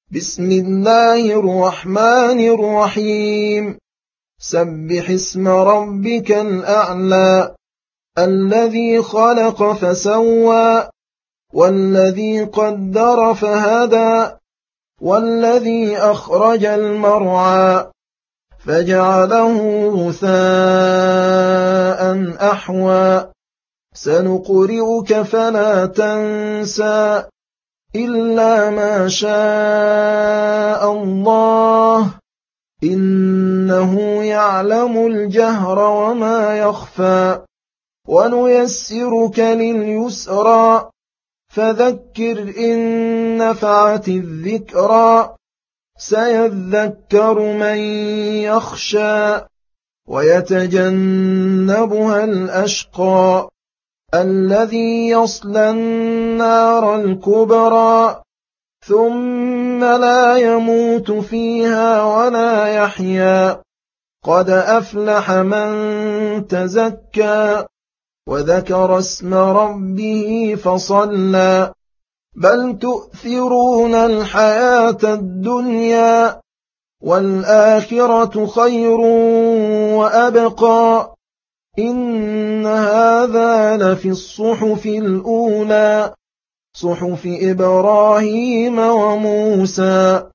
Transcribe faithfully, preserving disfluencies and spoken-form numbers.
بسم الله الرحمن الرحيم سبح اسم ربك الأعلى الذي خلق فسوى والذي قدر فهدى والذي أخرج المرعى فجعله غثاء أحوى سنقرئك فلا تنسى إلا ما شاء الله إنه يعلم الجهر وما يخفى ونيسرك لليسرى فذكر إن نفعت الذكرى سيذكر من يخشى ويتجنبها الأشقى الذي يصلى النار الكبرى ثم لا يموت فيها ولا يحيا قد أفلح من تزكى وذكر اسم ربه فصلى بل تؤثرون الحياة الدنيا والآخرة خير وأبقى إن هذا لفي الصحف الأولى صحف إبراهيم وموسى